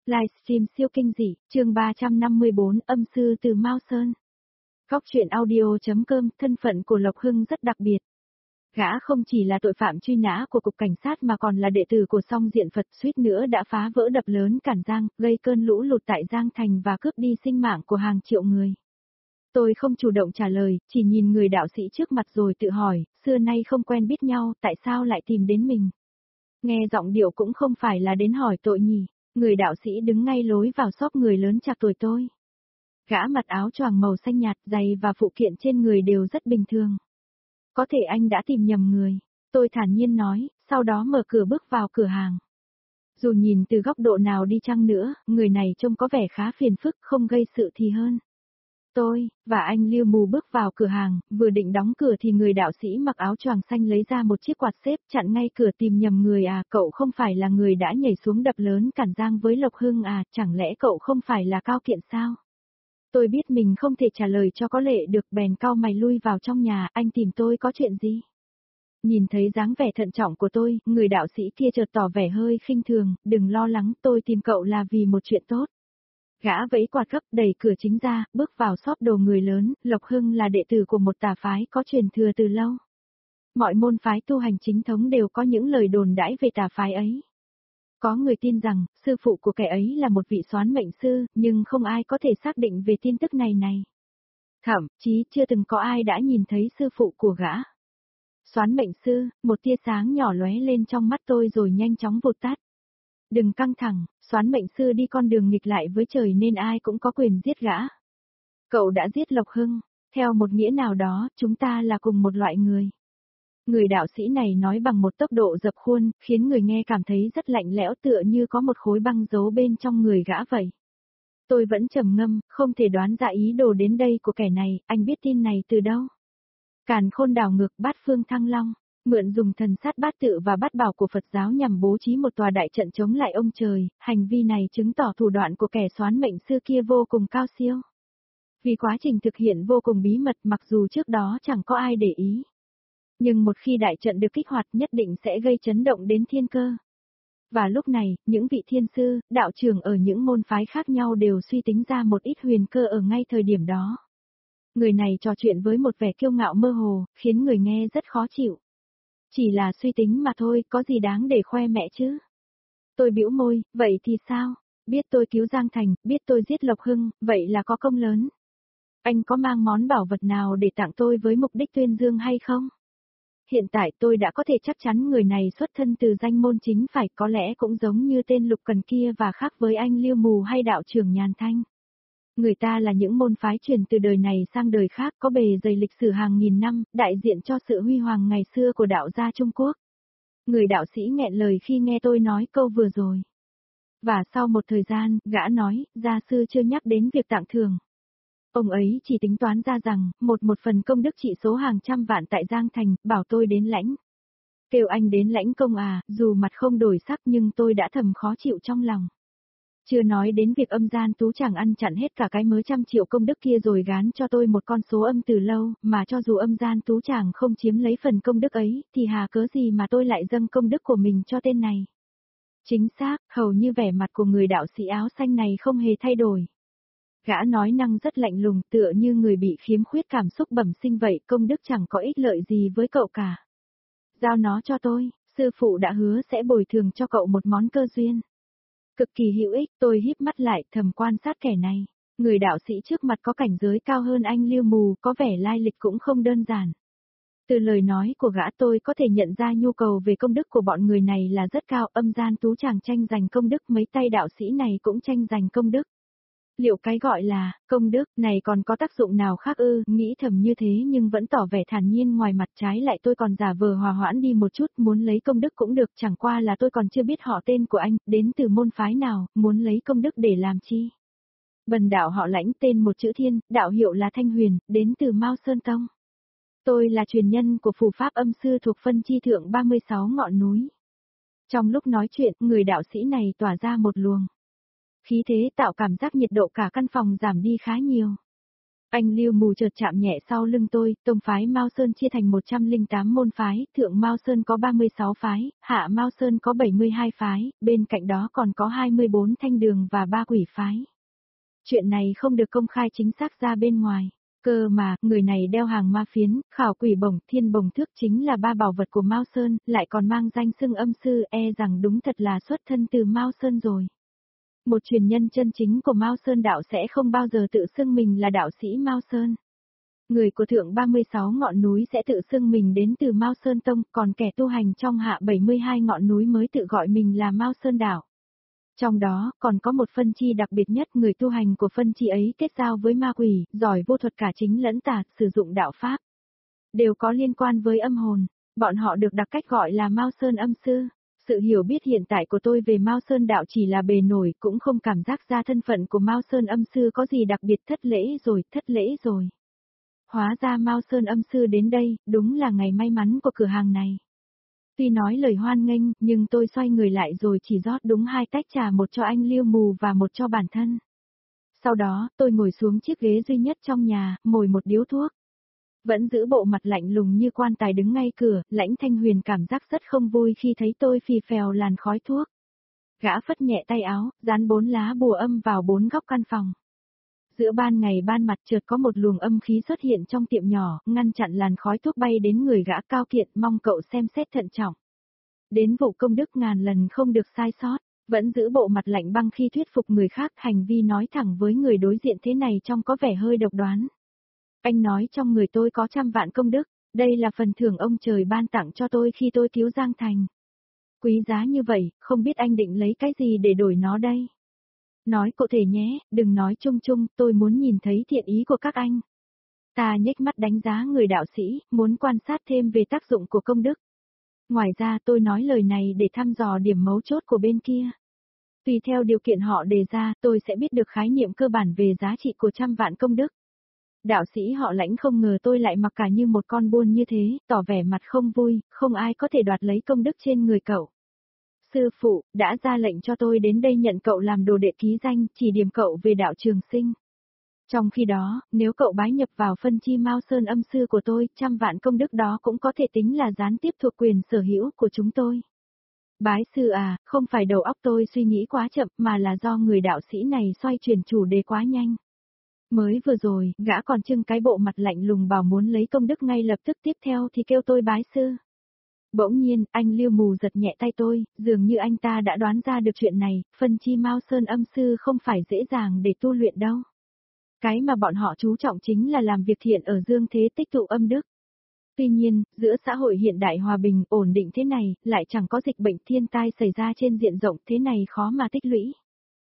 Livestream siêu kinh dị, chương 354, âm sư từ Mao Sơn. Góc truyện audio.com, thân phận của Lộc Hưng rất đặc biệt. Gã không chỉ là tội phạm truy nã của cục cảnh sát mà còn là đệ tử của Song Diện Phật, suýt nữa đã phá vỡ đập lớn Cản Giang, gây cơn lũ lụt tại Giang Thành và cướp đi sinh mạng của hàng triệu người. Tôi không chủ động trả lời, chỉ nhìn người đạo sĩ trước mặt rồi tự hỏi, xưa nay không quen biết nhau, tại sao lại tìm đến mình? Nghe giọng điệu cũng không phải là đến hỏi tội nhỉ. Người đạo sĩ đứng ngay lối vào shop người lớn chạc tuổi tôi. Gã mặc áo choàng màu xanh nhạt, giày và phụ kiện trên người đều rất bình thường. Có thể anh đã tìm nhầm người. Tôi thản nhiên nói, sau đó mở cửa bước vào cửa hàng. Dù nhìn từ góc độ nào đi chăng nữa, người này trông có vẻ khá phiền phức, không gây sự thì hơn. Tôi, và anh Liêu Mù bước vào cửa hàng, vừa định đóng cửa thì người đạo sĩ mặc áo choàng xanh lấy ra một chiếc quạt xếp chặn ngay cửa. Tìm nhầm người à, cậu không phải là người đã nhảy xuống đập lớn Cản Giang với Lộc Hưng à, chẳng lẽ cậu không phải là Cao Kiện sao? Tôi biết mình không thể trả lời cho có lệ được, bèn cau mày lui vào trong nhà. Anh tìm tôi có chuyện gì? Nhìn thấy dáng vẻ thận trọng của tôi, người đạo sĩ kia chợt tỏ vẻ hơi khinh thường, đừng lo lắng, tôi tìm cậu là vì một chuyện tốt. Gã vẫy quạt gấp đẩy cửa chính ra, bước vào shop đồ người lớn. Lộc Hưng là đệ tử của một tà phái có truyền thừa từ lâu. Mọi môn phái tu hành chính thống đều có những lời đồn đãi về tà phái ấy. Có người tin rằng, sư phụ của kẻ ấy là một vị soán mệnh sư, nhưng không ai có thể xác định về tin tức này. Thậm chí chưa từng có ai đã nhìn thấy sư phụ của gã. Soán mệnh sư, một tia sáng nhỏ lóe lên trong mắt tôi rồi nhanh chóng vụt tắt. Đừng căng thẳng, soán mệnh sư đi con đường nghịch lại với trời nên ai cũng có quyền giết gã. Cậu đã giết Lộc Hưng, theo một nghĩa nào đó, chúng ta là cùng một loại người. Người đạo sĩ này nói bằng một tốc độ dập khuôn, khiến người nghe cảm thấy rất lạnh lẽo, tựa như có một khối băng giấu bên trong người gã vậy. Tôi vẫn trầm ngâm, không thể đoán ra ý đồ đến đây của kẻ này. Anh biết tin này từ đâu? Càn Khôn đảo ngược Bát Phương Thăng Long. Mượn dùng thần sát bát tự và bát bảo của Phật giáo nhằm bố trí một tòa đại trận chống lại ông trời, hành vi này chứng tỏ thủ đoạn của kẻ soán mệnh sư kia vô cùng cao siêu. Vì quá trình thực hiện vô cùng bí mật, mặc dù trước đó chẳng có ai để ý. Nhưng một khi đại trận được kích hoạt nhất định sẽ gây chấn động đến thiên cơ. Và lúc này, những vị thiên sư, đạo trưởng ở những môn phái khác nhau đều suy tính ra một ít huyền cơ ở ngay thời điểm đó. Người này trò chuyện với một vẻ kiêu ngạo mơ hồ, khiến người nghe rất khó chịu. Chỉ là suy tính mà thôi, có gì đáng để khoe mẽ chứ? Tôi bĩu môi, vậy thì sao? Biết tôi cứu Giang Thành, biết tôi giết Lộc Hưng, vậy là có công lớn. Anh có mang món bảo vật nào để tặng tôi với mục đích tuyên dương hay không? Hiện tại tôi đã có thể chắc chắn người này xuất thân từ danh môn chính phải, có lẽ cũng giống như tên Lục Cần kia và khác với anh Liêu Mù hay đạo trưởng Nhàn Thanh. Người ta là những môn phái truyền từ đời này sang đời khác, có bề dày lịch sử hàng nghìn năm, đại diện cho sự huy hoàng ngày xưa của đạo gia Trung Quốc. Người đạo sĩ nghẹn lời khi nghe tôi nói câu vừa rồi. Và sau một thời gian, gã nói, gia sư chưa nhắc đến việc tặng thưởng. Ông ấy chỉ tính toán ra rằng, một phần công đức trị số hàng trăm vạn tại Giang Thành, bảo tôi đến lãnh. Kêu anh đến lãnh công à, dù mặt không đổi sắc nhưng tôi đã thầm khó chịu trong lòng. Chưa nói đến việc âm gian tú chàng ăn chặn hết cả cái mớ trăm triệu công đức kia rồi gán cho tôi một con số âm từ lâu, mà cho dù âm gian tú chàng không chiếm lấy phần công đức ấy, thì hà cớ gì mà tôi lại dâng công đức của mình cho tên này. Chính xác, hầu như vẻ mặt của người đạo sĩ áo xanh này không hề thay đổi. Gã nói năng rất lạnh lùng, tựa như người bị khiếm khuyết cảm xúc bẩm sinh vậy, công đức chẳng có ích lợi gì với cậu cả. Giao nó cho tôi, sư phụ đã hứa sẽ bồi thường cho cậu một món cơ duyên. Cực kỳ hữu ích, tôi híp mắt lại, thầm quan sát kẻ này. Người đạo sĩ trước mặt có cảnh giới cao hơn anh Liêu Mù, có vẻ lai lịch cũng không đơn giản. Từ lời nói của gã tôi có thể nhận ra nhu cầu về công đức của bọn người này là rất cao, âm gian tú chàng tranh giành công đức, mấy tay đạo sĩ này cũng tranh giành công đức. Liệu cái gọi là công đức này còn có tác dụng nào khác ư? Nghĩ thầm như thế nhưng vẫn tỏ vẻ thản nhiên, ngoài mặt trái lại tôi còn giả vờ hòa hoãn đi một chút, muốn lấy công đức cũng được, chẳng qua là tôi còn chưa biết họ tên của anh, đến từ môn phái nào, muốn lấy công đức để làm chi? Bần đạo họ Lãnh, tên một chữ Thiên, đạo hiệu là Thanh Huyền, đến từ Mao Sơn Tông. Tôi là truyền nhân của phù pháp âm sư thuộc phân chi thượng 36 ngọn núi. Trong lúc nói chuyện, người đạo sĩ này tỏa ra một luồng khí thế tạo cảm giác nhiệt độ cả căn phòng giảm đi khá nhiều. Anh Lưu Mù chợt chạm nhẹ sau lưng tôi, tông phái Mao Sơn chia thành 108 môn phái, thượng Mao Sơn có 36 phái, hạ Mao Sơn có 72 phái, bên cạnh đó còn có 24 thanh đường và 3 quỷ phái. Chuyện này không được công khai chính xác ra bên ngoài. Cơ mà, người này đeo hàng ma phiến, khảo quỷ bổng, thiên bồng thước chính là 3 bảo vật của Mao Sơn, lại còn mang danh xưng âm sư, rằng đúng thật là xuất thân từ Mao Sơn rồi. Một truyền nhân chân chính của Mao Sơn đạo sẽ không bao giờ tự xưng mình là đạo sĩ Mao Sơn. Người của thượng 36 ngọn núi sẽ tự xưng mình đến từ Mao Sơn Tông, còn kẻ tu hành trong hạ 72 ngọn núi mới tự gọi mình là Mao Sơn đạo. Trong đó, còn có một phân chi đặc biệt nhất, người tu hành của phân chi ấy kết giao với ma quỷ, giỏi vô thuật cả chính lẫn tà, sử dụng đạo pháp. Đều có liên quan với âm hồn, bọn họ được đặt cách gọi là Mao Sơn âm sư. Sự hiểu biết hiện tại của tôi về Mao Sơn đạo chỉ là bề nổi, cũng không cảm giác ra thân phận của Mao Sơn âm sư có gì đặc biệt. Thất lễ rồi. Hóa ra Mao Sơn âm sư đến đây, đúng là ngày may mắn của cửa hàng này. Tuy nói lời hoan nghênh, nhưng tôi xoay người lại rồi chỉ rót đúng 2 tách trà, một cho anh Lưu Mù và một cho bản thân. Sau đó, tôi ngồi xuống chiếc ghế duy nhất trong nhà, mồi một điếu thuốc. Vẫn giữ bộ mặt lạnh lùng như quan tài đứng ngay cửa, Lãnh Thanh Huyền cảm giác rất không vui khi thấy tôi phì phèo làn khói thuốc. Gã phất nhẹ tay áo, dán 4 lá bùa âm vào 4 góc căn phòng. Giữa ban ngày ban mặt chợt có một luồng âm khí xuất hiện trong tiệm nhỏ, ngăn chặn làn khói thuốc bay đến người gã cao kiện, mong cậu xem xét thận trọng. Đến vụ công đức ngàn lần không được sai sót, vẫn giữ bộ mặt lạnh băng khi thuyết phục người khác, hành vi nói thẳng với người đối diện thế này trông có vẻ hơi độc đoán. Anh nói trong người tôi có 100 vạn công đức, đây là phần thưởng ông trời ban tặng cho tôi khi tôi cứu Giang Thành. Quý giá như vậy, không biết anh định lấy cái gì để đổi nó đây? Nói cụ thể nhé, đừng nói chung chung, tôi muốn nhìn thấy thiện ý của các anh. Ta nhếch mắt đánh giá người đạo sĩ, muốn quan sát thêm về tác dụng của công đức. Ngoài ra tôi nói lời này để thăm dò điểm mấu chốt của bên kia. Tùy theo điều kiện họ đề ra, tôi sẽ biết được khái niệm cơ bản về giá trị của 100 vạn công đức. Đạo sĩ họ Lãnh không ngờ tôi lại mặc cả như một con buôn như thế, tỏ vẻ mặt không vui, không ai có thể đoạt lấy công đức trên người cậu. Sư phụ, đã ra lệnh cho tôi đến đây nhận cậu làm đồ đệ ký danh, chỉ điểm cậu về đạo trường sinh. Trong khi đó, nếu cậu bái nhập vào phân chi Mao Sơn âm sư của tôi, 100 vạn công đức đó cũng có thể tính là gián tiếp thuộc quyền sở hữu của chúng tôi. Bái sư à, không phải đầu óc tôi suy nghĩ quá chậm mà là do người đạo sĩ này xoay chuyển chủ đề quá nhanh. Mới vừa rồi, gã còn trưng cái bộ mặt lạnh lùng bảo muốn lấy công đức ngay lập tức, tiếp theo thì kêu tôi bái sư. Bỗng nhiên, anh Lưu Mù giật nhẹ tay tôi, dường như anh ta đã đoán ra được chuyện này, phân chi Mao Sơn âm sư không phải dễ dàng để tu luyện đâu. Cái mà bọn họ chú trọng chính là làm việc thiện ở dương thế tích tụ âm đức. Tuy nhiên, giữa xã hội hiện đại hòa bình, ổn định thế này, lại chẳng có dịch bệnh thiên tai xảy ra trên diện rộng thế này, khó mà tích lũy.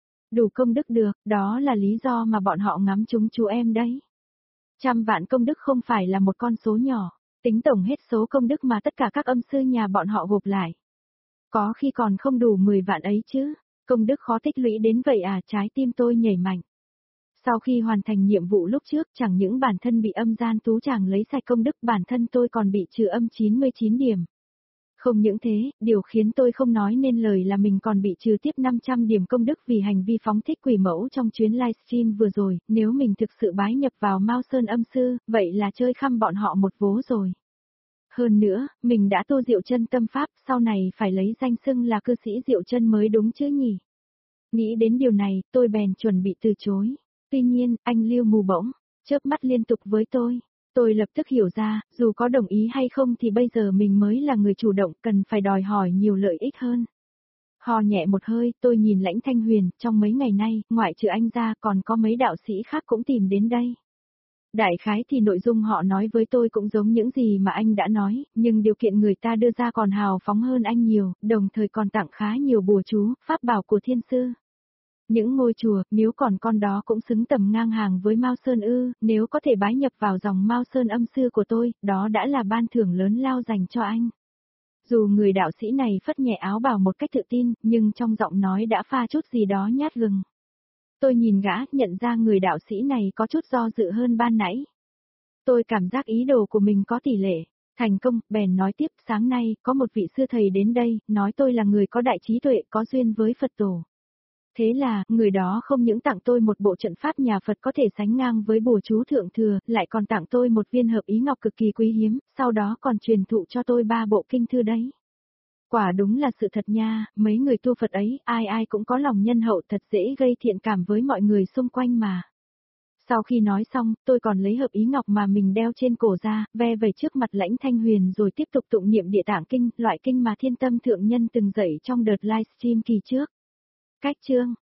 Đủ công đức được, đó là lý do mà bọn họ ngắm chúng chú em đấy. 100 vạn công đức không phải là một con số nhỏ, tính tổng hết số công đức mà tất cả các âm sư nhà bọn họ gộp lại. Có khi còn không đủ 10 vạn ấy chứ, công đức khó tích lũy đến vậy à, trái tim tôi nhảy mạnh. Sau khi hoàn thành nhiệm vụ lúc trước, chẳng những bản thân bị âm gian tú chàng lấy sạch công đức, bản thân tôi còn bị trừ âm 99 điểm. Không những thế, điều khiến tôi không nói nên lời là mình còn bị trừ tiếp 500 điểm công đức vì hành vi phóng thích quỷ mẫu trong chuyến livestream vừa rồi, nếu mình thực sự bái nhập vào Mao Sơn âm sư, vậy là chơi khăm bọn họ một vố rồi. Hơn nữa, mình đã tu Diệu Chân tâm pháp, sau này phải lấy danh xưng là cư sĩ Diệu Chân mới đúng chứ nhỉ? Nghĩ đến điều này, tôi bèn chuẩn bị từ chối. Tuy nhiên, anh Lưu Mù bỗng chớp mắt liên tục với tôi. Tôi lập tức hiểu ra, dù có đồng ý hay không thì bây giờ mình mới là người chủ động, cần phải đòi hỏi nhiều lợi ích hơn. Hò nhẹ một hơi, tôi nhìn Lãnh Thanh Huyền, trong mấy ngày nay, ngoại trừ anh ra còn có mấy đạo sĩ khác cũng tìm đến đây. Đại khái thì nội dung họ nói với tôi cũng giống những gì mà anh đã nói, nhưng điều kiện người ta đưa ra còn hào phóng hơn anh nhiều, đồng thời còn tặng khá nhiều bùa chú, pháp bảo của thiên sư. Những ngôi chùa, miếu còn con đó cũng xứng tầm ngang hàng với Mao Sơn ư, nếu có thể bái nhập vào dòng Mao Sơn âm sư của tôi, đó đã là ban thưởng lớn lao dành cho anh. Dù người đạo sĩ này phất nhẹ áo bào một cách tự tin, nhưng trong giọng nói đã pha chút gì đó nhát gừng. Tôi nhìn gã, nhận ra người đạo sĩ này có chút do dự hơn ban nãy. Tôi cảm giác ý đồ của mình có tỷ lệ thành công, bèn nói tiếp, sáng nay, có một vị sư thầy đến đây, nói tôi là người có đại trí tuệ, có duyên với Phật tổ. Thế là, người đó không những tặng tôi một bộ trận pháp nhà Phật có thể sánh ngang với bùa chú thượng thừa, lại còn tặng tôi một viên hợp ý ngọc cực kỳ quý hiếm, sau đó còn truyền thụ cho tôi 3 bộ kinh thư đấy. Quả đúng là sự thật nha, mấy người tu Phật ấy, ai ai cũng có lòng nhân hậu, thật dễ gây thiện cảm với mọi người xung quanh mà. Sau khi nói xong, tôi còn lấy hợp ý ngọc mà mình đeo trên cổ ra, ve vẩy trước mặt Lãnh Thanh Huyền rồi tiếp tục tụng niệm Địa Tạng Kinh, loại kinh mà Thiên Tâm Thượng Nhân từng dạy trong đợt livestream kỳ trước. Cách chương